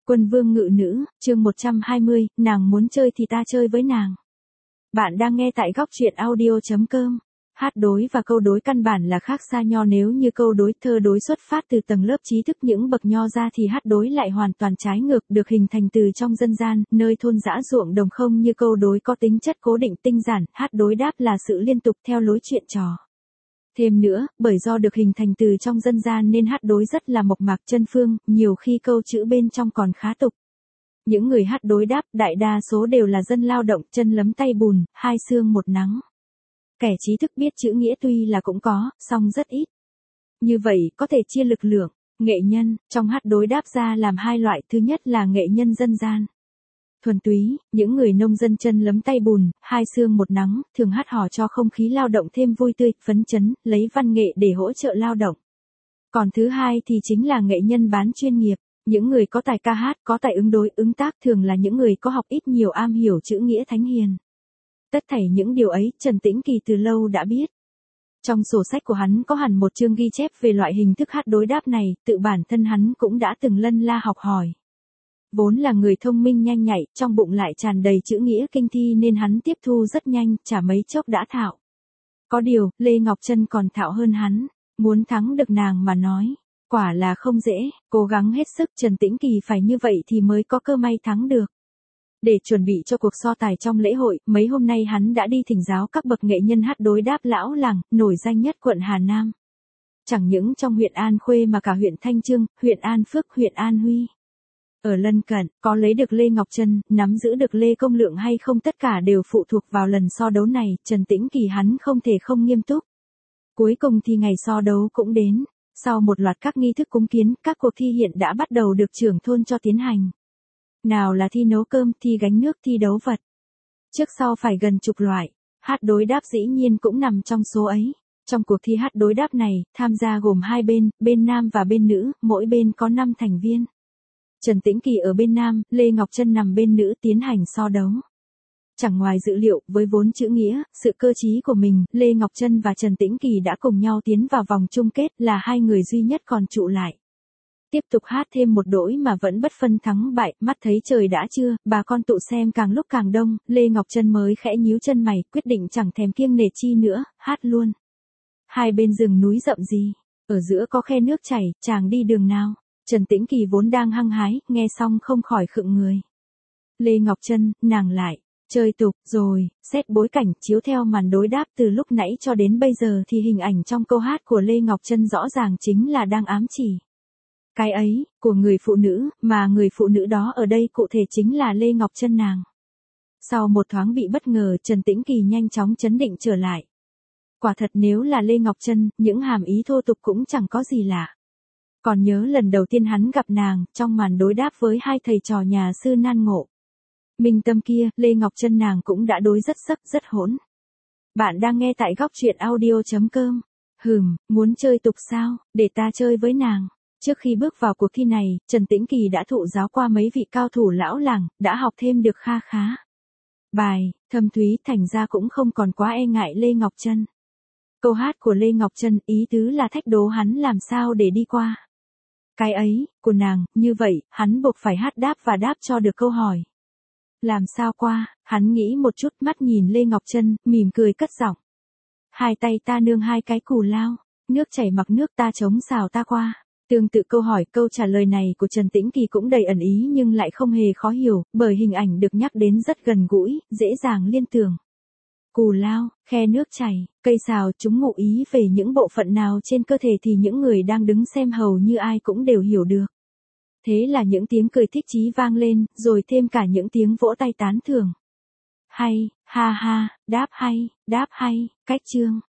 Quân vương ngự nữ, chương 120, nàng muốn chơi thì ta chơi với nàng. Bạn đang nghe tại góc truyện audio.com. Hát đối và câu đối căn bản là khác xa nho, nếu như câu đối thơ đối xuất phát từ tầng lớp trí thức những bậc nho ra thì hát đối lại hoàn toàn trái ngược, được hình thành từ trong dân gian, nơi thôn dã ruộng đồng, không như câu đối có tính chất cố định tinh giản, hát đối đáp là sự liên tục theo lối chuyện trò. Thêm nữa, bởi do được hình thành từ trong dân gian nên hát đối rất là mộc mạc chân phương, nhiều khi câu chữ bên trong còn khá tục. Những người hát đối đáp đại đa số đều là dân lao động, chân lấm tay bùn, hai sương một nắng. Kẻ trí thức biết chữ nghĩa tuy là cũng có, song rất ít. Như vậy, có thể chia lực lượng, nghệ nhân, trong hát đối đáp ra làm hai loại, thứ nhất là nghệ nhân dân gian. Thuần túy, những người nông dân chân lấm tay bùn, hai sương một nắng, thường hát hò cho không khí lao động thêm vui tươi, phấn chấn, lấy văn nghệ để hỗ trợ lao động. Còn thứ hai thì chính là nghệ nhân bán chuyên nghiệp, những người có tài ca hát, có tài ứng đối, ứng tác, thường là những người có học ít nhiều, am hiểu chữ nghĩa thánh hiền. Tất thảy những điều ấy, Trần Tĩnh Kỳ từ lâu đã biết. Trong sổ sách của hắn có hẳn một chương ghi chép về loại hình thức hát đối đáp này, tự bản thân hắn cũng đã từng lân la học hỏi. Vốn là người thông minh nhanh nhạy, trong bụng lại tràn đầy chữ nghĩa kinh thi nên hắn tiếp thu rất nhanh, chả mấy chốc đã thạo. Có điều, Lê Ngọc Trân còn thạo hơn hắn, muốn thắng được nàng mà nói, quả là không dễ, cố gắng hết sức, Trần Tĩnh Kỳ phải như vậy thì mới có cơ may thắng được. Để chuẩn bị cho cuộc so tài trong lễ hội, mấy hôm nay hắn đã đi thỉnh giáo các bậc nghệ nhân hát đối đáp lão làng, nổi danh nhất quận Hà Nam. Chẳng những trong huyện An Khuê mà cả huyện Thanh Chương, huyện An Phước, huyện An Huy. Ở lân cận, có lấy được Lê Ngọc Trân, nắm giữ được Lê Công Lượng hay không tất cả đều phụ thuộc vào lần so đấu này, Trần Tĩnh Kỳ hắn không thể không nghiêm túc. Cuối cùng thì ngày so đấu cũng đến, sau một loạt các nghi thức cúng kiến, các cuộc thi hiện đã bắt đầu được trưởng thôn cho tiến hành. Nào là thi nấu cơm, thi gánh nước, thi đấu vật. Trước sau phải gần chục loại, hát đối đáp dĩ nhiên cũng nằm trong số ấy. Trong cuộc thi hát đối đáp này, tham gia gồm hai bên, bên nam và bên nữ, mỗi bên có 5 thành viên. Trần Tĩnh Kỳ ở bên nam, Lê Ngọc Trân nằm bên nữ tiến hành so đấu. Chẳng ngoài dự liệu, với vốn chữ nghĩa, sự cơ trí của mình, Lê Ngọc Trân và Trần Tĩnh Kỳ đã cùng nhau tiến vào vòng chung kết, là hai người duy nhất còn trụ lại. Tiếp tục hát thêm một đỗi mà vẫn bất phân thắng bại, mắt thấy trời đã trưa, bà con tụ xem càng lúc càng đông, Lê Ngọc Trân mới khẽ nhíu chân mày, quyết định chẳng thèm kiêng nể chi nữa, hát luôn. Hai bên rừng núi rậm gì, ở giữa có khe nước chảy, chàng đi đường nào? Trần Tĩnh Kỳ vốn đang hăng hái, nghe xong không khỏi khựng người. Lê Ngọc Trân, nàng lại, chơi tục, rồi, xét bối cảnh, chiếu theo màn đối đáp từ lúc nãy cho đến bây giờ thì hình ảnh trong câu hát của Lê Ngọc Trân rõ ràng chính là đang ám chỉ. Cái ấy, của người phụ nữ, mà người phụ nữ đó ở đây cụ thể chính là Lê Ngọc Trân nàng. Sau một thoáng bị bất ngờ, Trần Tĩnh Kỳ nhanh chóng trấn định trở lại. Quả thật nếu là Lê Ngọc Trân, những hàm ý thô tục cũng chẳng có gì lạ. Còn nhớ lần đầu tiên hắn gặp nàng, trong màn đối đáp với hai thầy trò nhà sư Nan Ngộ. Minh Tâm kia, Lê Ngọc Trân nàng cũng đã đối rất sắc, rất hỗn. Bạn đang nghe tại góc truyện audio.com. Muốn chơi tục sao, để ta chơi với nàng. Trước khi bước vào cuộc thi này, Trần Tĩnh Kỳ đã thụ giáo qua mấy vị cao thủ lão làng, đã học thêm được kha khá. Bài, thâm thúy, thành ra cũng không còn quá e ngại Lê Ngọc Trân. Câu hát của Lê Ngọc Trân, ý tứ là thách đố hắn làm sao để đi qua. Cái ấy, của nàng, như vậy, hắn buộc phải hát đáp và đáp cho được câu hỏi. Làm sao qua, hắn nghĩ một chút, mắt nhìn Lê Ngọc Trân, mỉm cười cất giọng. Hai tay ta nương hai cái cù lao, nước chảy mặc nước ta chống xào ta qua. Tương tự câu hỏi, câu trả lời này của Trần Tĩnh Kỳ cũng đầy ẩn ý nhưng lại không hề khó hiểu, bởi hình ảnh được nhắc đến rất gần gũi, dễ dàng liên tưởng. Cù lao, khe nước chảy, cây xào, chúng ngụ ý về những bộ phận nào trên cơ thể thì những người đang đứng xem hầu như ai cũng đều hiểu được. Thế là những tiếng cười thích chí vang lên, rồi thêm cả những tiếng vỗ tay tán thưởng. Hay, ha ha, đáp hay, cách chương.